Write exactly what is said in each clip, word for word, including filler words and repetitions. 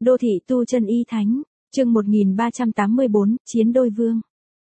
Đô thị tu chân y thánh, chương một nghìn ba trăm tám mươi bốn, Chiến đôi vương.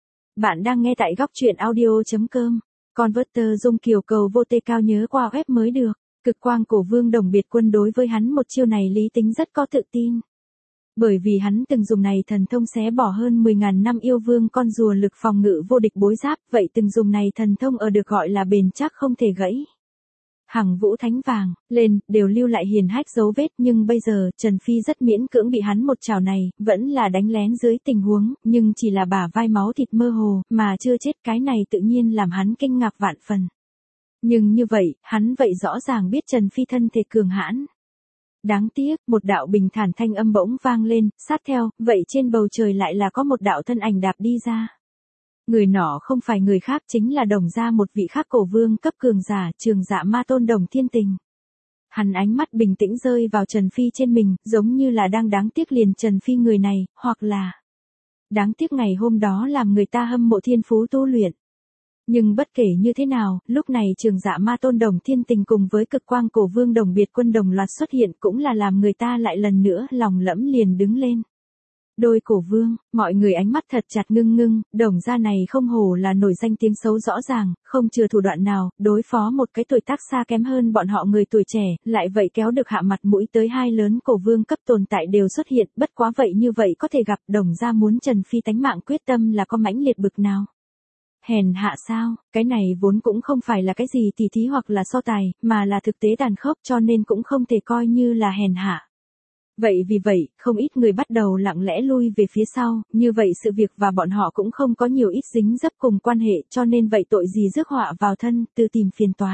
Bạn đang nghe tại góc truyện audio.com. Converter Dung Kiều cầu vô tê cao nhớ qua web mới được. Cực quang cổ vương Đồng Biệt Quân đối với hắn một chiêu này lý tính rất có tự tin. Bởi vì hắn từng dùng này thần thông xé bỏ hơn mười ngàn năm yêu vương con rùa lực phòng ngự vô địch bối giáp, vậy từng dùng này thần thông ở được gọi là bền chắc không thể gãy. Hằng vũ thánh vàng, lên, đều lưu lại hiền hách dấu vết, nhưng bây giờ, Trần Phi rất miễn cưỡng bị hắn một chảo này, vẫn là đánh lén dưới tình huống, nhưng chỉ là bả vai máu thịt mơ hồ, mà chưa chết, cái này tự nhiên làm hắn kinh ngạc vạn phần. Nhưng như vậy, hắn vậy rõ ràng biết Trần Phi thân thể cường hãn. Đáng tiếc, một đạo bình thản thanh âm bỗng vang lên, sát theo, vậy trên bầu trời lại là có một đạo thân ảnh đạp đi ra. Người nọ không phải người khác, chính là Đồng gia một vị khác cổ vương cấp cường giả, Trường Dạ Ma Tôn Đồng Thiên Tình. Hắn ánh mắt bình tĩnh rơi vào Trần Phi trên mình, giống như là đang đáng tiếc liền Trần Phi người này, hoặc là đáng tiếc ngày hôm đó làm người ta hâm mộ thiên phú tu luyện. Nhưng bất kể như thế nào, lúc này Trường Dạ Ma Tôn Đồng Thiên Tình cùng với Cực quang cổ vương Đồng Biệt Quân đồng loạt xuất hiện, cũng là làm người ta lại lần nữa lòng lẫm liền đứng lên. Đôi cổ vương, mọi người ánh mắt thật chặt ngưng ngưng, Đồng gia này không hổ là nổi danh tiếng xấu rõ ràng, không chừa thủ đoạn nào, đối phó một cái tuổi tác xa kém hơn bọn họ người tuổi trẻ, lại vậy kéo được hạ mặt mũi tới hai lớn cổ vương cấp tồn tại đều xuất hiện, bất quá vậy như vậy có thể gặp Đồng gia muốn Trần Phi tánh mạng quyết tâm là có mãnh liệt bực nào. Hèn hạ sao, cái này vốn cũng không phải là cái gì tỉ thí hoặc là so tài, mà là thực tế tàn khốc, cho nên cũng không thể coi như là hèn hạ. Vậy vì vậy, không ít người bắt đầu lặng lẽ lui về phía sau, như vậy sự việc và bọn họ cũng không có nhiều ít dính dấp cùng quan hệ, cho nên vậy tội gì rước họa vào thân, tự tìm phiền toái.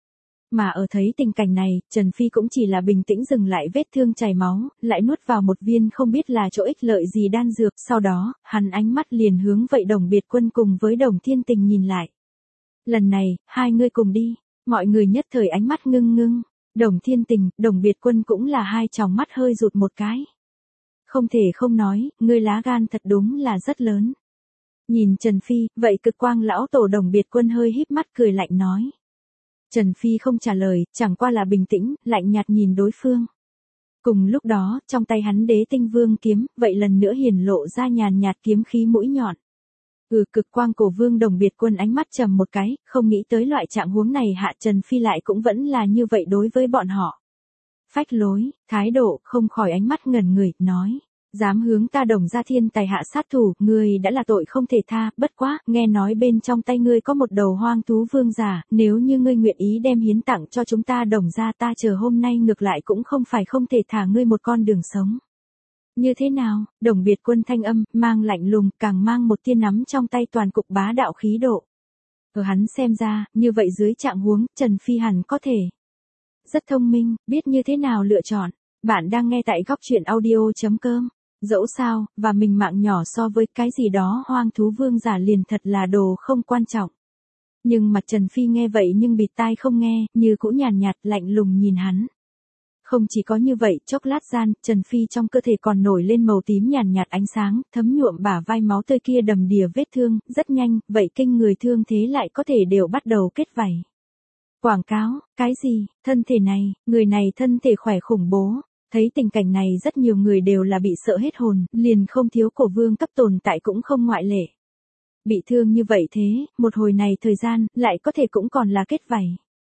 Mà ở thấy tình cảnh này, Trần Phi cũng chỉ là bình tĩnh dừng lại vết thương chảy máu, lại nuốt vào một viên không biết là chỗ ích lợi gì đan dược, sau đó, hắn ánh mắt liền hướng vậy Đồng Biệt Quân cùng với Đồng Thiên Tình nhìn lại. Lần này, hai người cùng đi, mọi người nhất thời ánh mắt ngưng ngưng. Đồng Thiên Tình, Đồng Biệt Quân cũng là hai tròng mắt hơi rụt một cái. Không thể không nói, ngươi lá gan thật đúng là rất lớn. Nhìn Trần Phi, vậy Cực quang lão tổ Đồng Biệt Quân hơi híp mắt cười lạnh nói. Trần Phi không trả lời, chẳng qua là bình tĩnh, lạnh nhạt nhìn đối phương. Cùng lúc đó, trong tay hắn Đế Tinh Vương kiếm, vậy lần nữa hiển lộ ra nhàn nhạt kiếm khí mũi nhọn. Ừ, Cực quang cổ vương Đồng Biệt Quân ánh mắt trầm một cái, không nghĩ tới loại trạng huống này hạ Trần Phi lại cũng vẫn là như vậy đối với bọn họ. Phách lối, thái độ, không khỏi ánh mắt ngẩn người, nói. Dám hướng ta Đồng gia thiên tài hạ sát thủ, ngươi đã là tội không thể tha, bất quá, nghe nói bên trong tay ngươi có một đầu hoang thú vương giả, nếu như ngươi nguyện ý đem hiến tặng cho chúng ta Đồng gia ta chờ hôm nay ngược lại cũng không phải không thể thả ngươi một con đường sống. Như thế nào, Đồng Biệt Quân thanh âm, mang lạnh lùng, càng mang một tia nắm trong tay toàn cục bá đạo khí độ. Ở hắn xem ra, như vậy dưới trạng huống, Trần Phi hẳn có thể. Rất thông minh, biết như thế nào lựa chọn. Bạn đang nghe tại góc truyện audio.com. Dẫu sao, và mình mạng nhỏ so với cái gì đó hoang thú vương giả liền thật là đồ không quan trọng. Nhưng mặt Trần Phi nghe vậy nhưng bịt tai không nghe, như cũ nhàn nhạt lạnh lùng nhìn hắn. Không chỉ có như vậy, chốc lát gian, Trần Phi trong cơ thể còn nổi lên màu tím nhàn nhạt ánh sáng, thấm nhuộm bả vai máu tươi kia đầm đìa vết thương, rất nhanh, vậy kinh người thương thế lại có thể đều bắt đầu kết vảy. Quảng cáo, cái gì, thân thể này, người này thân thể khỏe khủng bố. Thấy tình cảnh này rất nhiều người đều là bị sợ hết hồn, liền không thiếu cổ vương cấp tồn tại cũng không ngoại lệ. Bị thương như vậy thế, một hồi này thời gian, lại có thể cũng còn là kết vảy.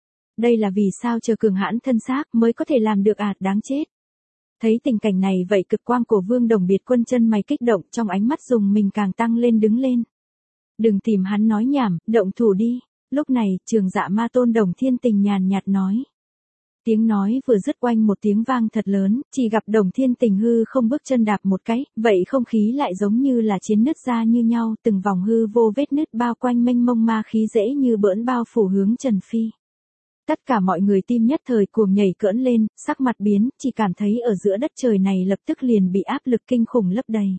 Đây là vì sao chờ cường hãn thân xác mới có thể làm được ạt đáng chết. Thấy tình cảnh này vậy Cực quang cổ vương Đồng Biệt Quân chân mày kích động, trong ánh mắt dùng mình càng tăng lên đứng lên. Đừng tìm hắn nói nhảm, động thủ đi. Lúc này, Trường Dạ Ma Tôn Đồng Thiên Tình nhàn nhạt nói. Tiếng nói vừa dứt oanh một tiếng vang thật lớn, chỉ gặp Đồng Thiên Tình hư không bước chân đạp một cái, vậy không khí lại giống như là chiến nứt ra như nhau, từng vòng hư vô vết nứt bao quanh mênh mông ma khí dễ như bỡn bao phủ hướng Trần Phi. Tất cả mọi người tim nhất thời cuồng nhảy cỡn lên, sắc mặt biến, chỉ cảm thấy ở giữa đất trời này lập tức liền bị áp lực kinh khủng lấp đầy.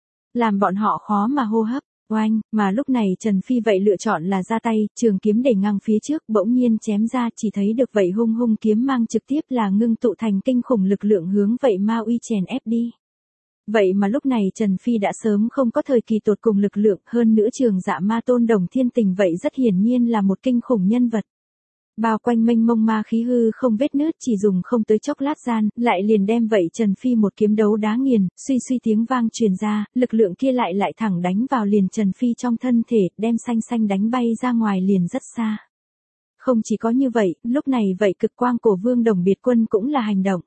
Làm bọn họ khó mà hô hấp, oanh, mà lúc này Trần Phi vậy lựa chọn là ra tay, trường kiếm để ngang phía trước, bỗng nhiên chém ra chỉ thấy được vậy hung hung kiếm mang trực tiếp là ngưng tụ thành kinh khủng lực lượng hướng vậy ma uy chèn ép đi. Vậy mà lúc này Trần Phi đã sớm không có thời kỳ tột cùng lực lượng, hơn nữa Trường Dạ Ma Tôn Đồng Thiên Tình vậy rất hiển nhiên là một kinh khủng nhân vật. Bao quanh mênh mông ma khí hư không vết nứt chỉ dùng không tới chốc lát gian, lại liền đem vậy Trần Phi một kiếm đấu đá nghiền, suy suy tiếng vang truyền ra, lực lượng kia lại lại thẳng đánh vào liền Trần Phi trong thân thể, đem xanh xanh đánh bay ra ngoài liền rất xa. Không chỉ có như vậy, lúc này vậy cực quang cổ vương Đồng Biệt Quân cũng là hành động.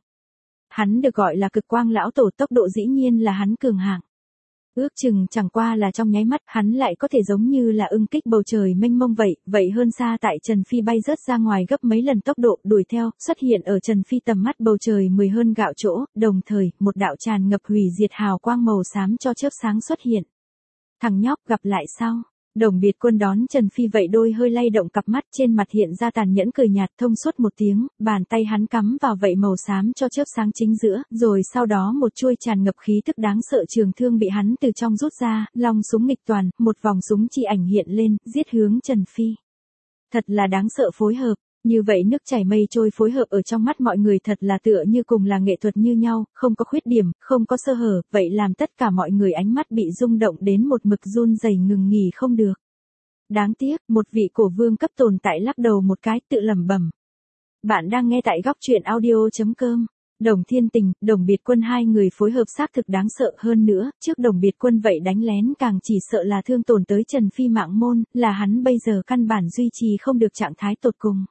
Hắn được gọi là cực quang lão tổ, tốc độ dĩ nhiên là hắn cường hạng. Ước chừng chẳng qua là trong nháy mắt, hắn lại có thể giống như là ưng kích bầu trời mênh mông vậy, vậy hơn xa tại Trần Phi bay rớt ra ngoài gấp mấy lần tốc độ, đuổi theo, xuất hiện ở Trần Phi tầm mắt bầu trời mười hơn gạo chỗ, đồng thời, một đạo tràn ngập hủy diệt hào quang màu xám cho chớp sáng xuất hiện. Thằng nhóc, gặp lại sao? Đồng Biệt Quân đón Trần Phi vậy đôi hơi lay động cặp mắt, trên mặt hiện ra tàn nhẫn cười nhạt, thông suốt một tiếng, bàn tay hắn cắm vào vậy màu xám cho chớp sáng chính giữa, rồi sau đó một chuôi tràn ngập khí tức đáng sợ trường thương bị hắn từ trong rút ra, long súng nghịch toàn, một vòng súng chi ảnh hiện lên, giết hướng Trần Phi. Thật là đáng sợ phối hợp. Như vậy nước chảy mây trôi phối hợp ở trong mắt mọi người thật là tựa như cùng là nghệ thuật như nhau, không có khuyết điểm, không có sơ hở, vậy làm tất cả mọi người ánh mắt bị rung động đến một mực run rẩy ngừng nghỉ không được. Đáng tiếc, một vị cổ vương cấp tồn tại lắc đầu một cái tự lẩm bẩm. Bạn đang nghe tại góc truyện audio chấm com. Đồng Thiên Tình, Đồng Biệt Quân hai người phối hợp xác thực đáng sợ hơn nữa, trước Đồng Biệt Quân vậy đánh lén càng chỉ sợ là thương tổn tới Trần Phi mạng môn, là hắn bây giờ căn bản duy trì không được trạng thái tột cùng.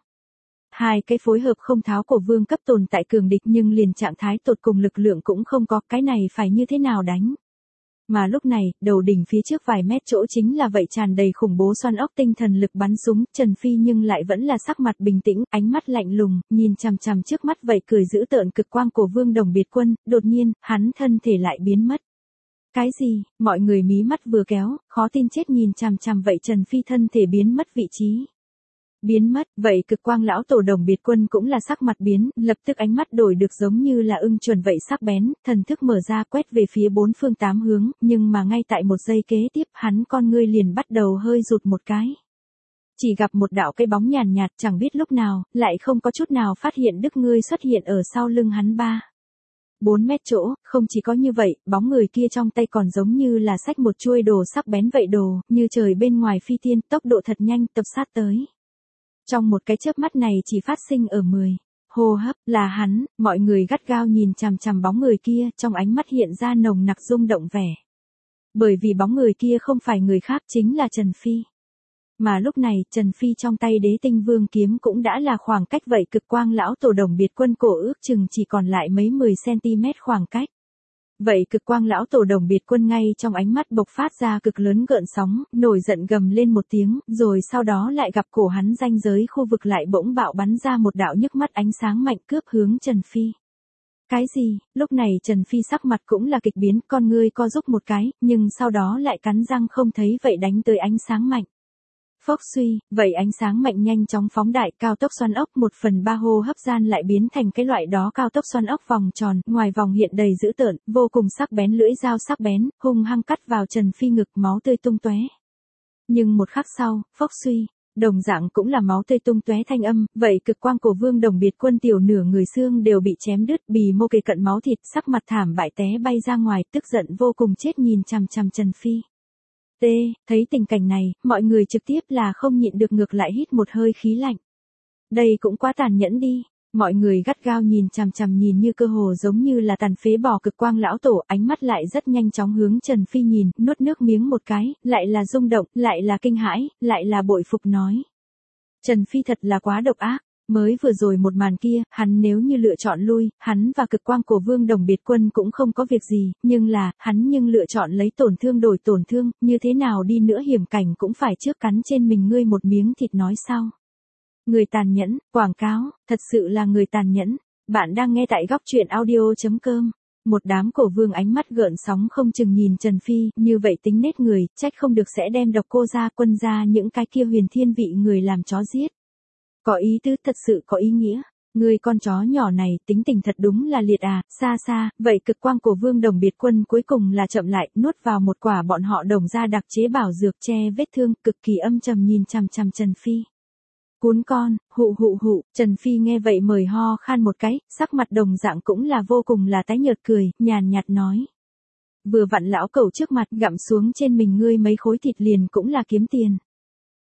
Hai cái phối hợp không tháo cổ vương cấp tồn tại cường địch nhưng liền trạng thái tột cùng lực lượng cũng không có, cái này phải như thế nào đánh. Mà lúc này, đầu đỉnh phía trước vài mét chỗ chính là vậy tràn đầy khủng bố xoăn ốc tinh thần lực bắn súng, Trần Phi nhưng lại vẫn là sắc mặt bình tĩnh, ánh mắt lạnh lùng, nhìn chằm chằm trước mắt vậy cười dữ tợn cực quang cổ vương Đồng Biệt Quân, đột nhiên, hắn thân thể lại biến mất. Cái gì? Mọi người mí mắt vừa kéo, khó tin chết nhìn chằm chằm vậy Trần Phi thân thể biến mất vị trí. Biến mất, vậy cực quang lão tổ Đồng Biệt Quân cũng là sắc mặt biến, lập tức ánh mắt đổi được giống như là ưng chuẩn vậy sắc bén, thần thức mở ra quét về phía bốn phương tám hướng, nhưng mà ngay tại một giây kế tiếp hắn con ngươi liền bắt đầu hơi rụt một cái. Chỉ gặp một đạo cây bóng nhàn nhạt chẳng biết lúc nào, lại không có chút nào phát hiện đức ngươi xuất hiện ở sau lưng hắn ba. bốn mét chỗ, không chỉ có như vậy, bóng người kia trong tay còn giống như là xách một chuôi đồ sắc bén vậy đồ, như trời bên ngoài phi tiên, tốc độ thật nhanh tập sát tới. Trong một cái chớp mắt này chỉ phát sinh ở mười hô hấp, là hắn, mọi người gắt gao nhìn chằm chằm bóng người kia, trong ánh mắt hiện ra nồng nặc rung động vẻ. Bởi vì bóng người kia không phải người khác chính là Trần Phi. Mà lúc này, Trần Phi trong tay Đế Tinh Vương kiếm cũng đã là khoảng cách vậy cực quang lão tổ Đồng Biệt Quân cổ ước chừng chỉ còn lại mấy mười xăng-ti-mét khoảng cách. Vậy cực quang lão tổ Đồng Biệt Quân ngay trong ánh mắt bộc phát ra cực lớn gợn sóng, nổi giận gầm lên một tiếng, rồi sau đó lại gặp cổ hắn ranh giới khu vực lại bỗng bạo bắn ra một đạo nhức mắt ánh sáng mạnh cướp hướng Trần Phi. Cái gì? Lúc này Trần Phi sắc mặt cũng là kịch biến, con ngươi co rúm một cái, nhưng sau đó lại cắn răng không thấy vậy đánh tới ánh sáng mạnh. Phốc suy, vậy ánh sáng mạnh nhanh chóng phóng đại, cao tốc xoắn ốc một phần ba hô hấp gian lại biến thành cái loại đó cao tốc xoắn ốc vòng tròn, ngoài vòng hiện đầy dữ tợn, vô cùng sắc bén lưỡi dao sắc bén, hung hăng cắt vào Trần Phi ngực, máu tươi tung tóe. Nhưng một khắc sau, phốc suy, đồng dạng cũng là máu tươi tung tóe thanh âm, vậy cực quang cổ vương Đồng Biệt Quân tiểu nửa người xương đều bị chém đứt, bì mô kề cận máu thịt, sắc mặt thảm bại té bay ra ngoài, tức giận vô cùng chết nhìn chằm chằm Trần Phi. T, thấy tình cảnh này, mọi người trực tiếp là không nhịn được ngược lại hít một hơi khí lạnh. Đây cũng quá tàn nhẫn đi, mọi người gắt gao nhìn chằm chằm nhìn như cơ hồ giống như là tàn phế bỏ cực quang lão tổ, ánh mắt lại rất nhanh chóng hướng Trần Phi nhìn, nuốt nước miếng một cái, lại là rung động, lại là kinh hãi, lại là bội phục nói. Trần Phi thật là quá độc ác. Mới vừa rồi một màn kia, hắn nếu như lựa chọn lui, hắn và cực quang cổ vương Đồng Biệt Quân cũng không có việc gì, nhưng là, hắn nhưng lựa chọn lấy tổn thương đổi tổn thương, như thế nào đi nữa hiểm cảnh cũng phải trước cắn trên mình ngươi một miếng thịt nói sau. Người tàn nhẫn, quảng cáo, thật sự là người tàn nhẫn. Bạn đang nghe tại góc truyện audio chấm com. Một đám cổ vương ánh mắt gợn sóng không chừng nhìn Trần Phi, như vậy tính nết người, trách không được sẽ đem độc cô ra quân ra những cái kia huyền thiên vị người làm chó giết. Có ý tứ thật sự có ý nghĩa, người con chó nhỏ này tính tình thật đúng là liệt à, xa xa, vậy cực quang cổ vương Đồng Biệt Quân cuối cùng là chậm lại, nuốt vào một quả bọn họ đồng ra đặc chế bảo dược che vết thương, cực kỳ âm trầm nhìn chằm chằm Trần Phi. Cún con, hụ hụ hụ, Trần Phi nghe vậy mời ho khan một cái, sắc mặt đồng dạng cũng là vô cùng là tái nhợt cười, nhàn nhạt nói. Vừa vặn lão cẩu trước mặt gặm xuống trên mình ngươi mấy khối thịt liền cũng là kiếm tiền.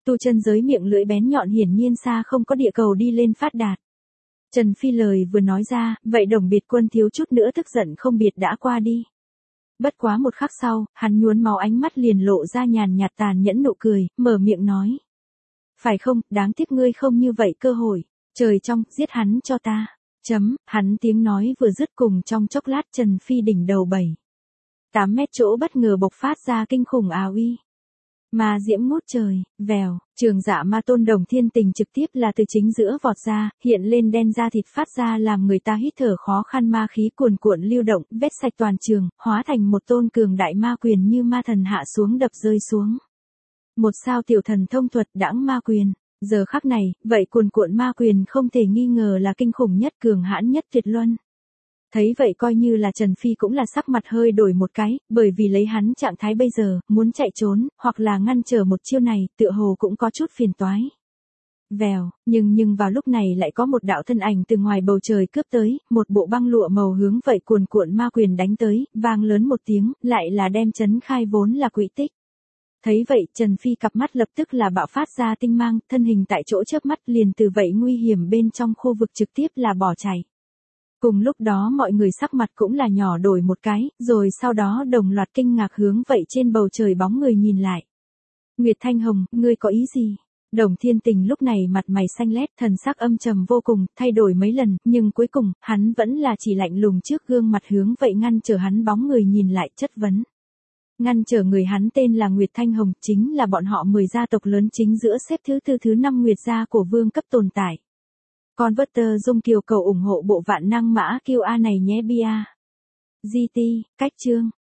Tu chân giới miệng lưỡi bén nhọn hiển nhiên xa không có địa cầu đi lên phát đạt. Trần Phi lời vừa nói ra, vậy Đồng Biệt Quân thiếu chút nữa tức giận không biệt đã qua đi. Bất quá một khắc sau, hắn nhuốm máu ánh mắt liền lộ ra nhàn nhạt tàn nhẫn nụ cười, mở miệng nói. Phải không, đáng tiếc ngươi không như vậy cơ hội. Trời trong, giết hắn cho ta. Chấm, hắn tiếng nói vừa dứt cùng trong chốc lát Trần Phi đỉnh đầu bảy. tám mét chỗ bất ngờ bộc phát ra kinh khủng ào uy. Ma diễm ngút trời, vèo, trường dạ ma tôn Đồng Thiên Tình trực tiếp là từ chính giữa vọt ra, hiện lên đen da thịt phát ra làm người ta hít thở khó khăn ma khí cuồn cuộn lưu động, vết sạch toàn trường, hóa thành một tôn cường đại ma quyền như ma thần hạ xuống đập rơi xuống. Một sao tiểu thần thông thuật đãng ma quyền, giờ khắc này, vậy cuồn cuộn ma quyền không thể nghi ngờ là kinh khủng nhất cường hãn nhất tuyệt luân. Thấy vậy coi như là Trần Phi cũng là sắc mặt hơi đổi một cái, bởi vì lấy hắn trạng thái bây giờ, muốn chạy trốn, hoặc là ngăn trở một chiêu này, tựa hồ cũng có chút phiền toái. Vèo, nhưng nhưng vào lúc này lại có một đạo thân ảnh từ ngoài bầu trời cướp tới, một bộ băng lụa màu hướng vậy cuồn cuộn ma quyền đánh tới, vang lớn một tiếng, lại là đem chấn khai vốn là quỹ tích. Thấy vậy, Trần Phi cặp mắt lập tức là bạo phát ra tinh mang, thân hình tại chỗ chớp mắt liền từ vậy nguy hiểm bên trong khu vực trực tiếp là bỏ chạy. Cùng lúc đó mọi người sắc mặt cũng là nhỏ đổi một cái, rồi sau đó đồng loạt kinh ngạc hướng vậy trên bầu trời bóng người nhìn lại. Nguyệt Thanh Hồng, ngươi có ý gì? Đồng Thiên Tình lúc này mặt mày xanh lét, thần sắc âm trầm vô cùng, thay đổi mấy lần, nhưng cuối cùng, hắn vẫn là chỉ lạnh lùng trước gương mặt hướng vậy ngăn trở hắn bóng người nhìn lại chất vấn. Ngăn trở người hắn tên là Nguyệt Thanh Hồng, chính là bọn họ mười gia tộc lớn chính giữa xếp thứ tư thứ năm Nguyệt gia của vương cấp tồn tại. Converter Dung Kiều cầu ủng hộ bộ vạn năng mã Q A này nhé bia. giê tê, cách chương.